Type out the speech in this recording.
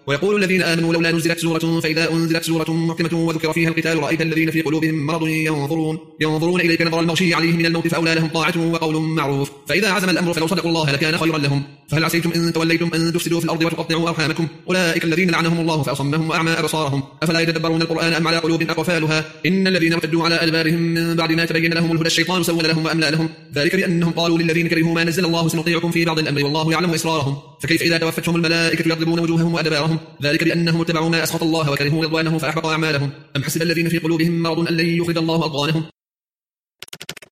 ويقول الذين آمنوا لولا نزلت سورة فإذا أنزلت سورة محكمة وذكر فيها القتال رأيت الذين في قلوبهم مرض ينظرون إليك نظر المغشي عليه من الموت فأولى لهم طاعة وقول معروف فإذا عزم الأمر فلو صدقوا الله لكان خيرا لهم فهل عسيتم إن توليتم أن تفسدوا في الأرض وتقطعوا أرحامكم أولئك الذين لعنهم الله فأصمهم وأعمى أبصارهم أفلا يتدبرون القرآن أم على قلوب أقفالها إن الذين ارتدوا على أدبارهم من بعد ما تبين لهم الهدى الشيطان سول لهم وأملى لهم ذلك بأنهم قالوا للذين كرهوا ما نزل الله سنطيعكم في بعض الأمر والله يعلم إسرارهم فكيف إذا توفتهم الملائكة يضربون وجوههم وأدبارهم ذلك بأنهم اتبعوا ما أسخط الله وكرهوا رضوانه فأحبط أعمالهم أم حسب الذين في قلوبهم مرض أن لن يخرج الله أضغانهم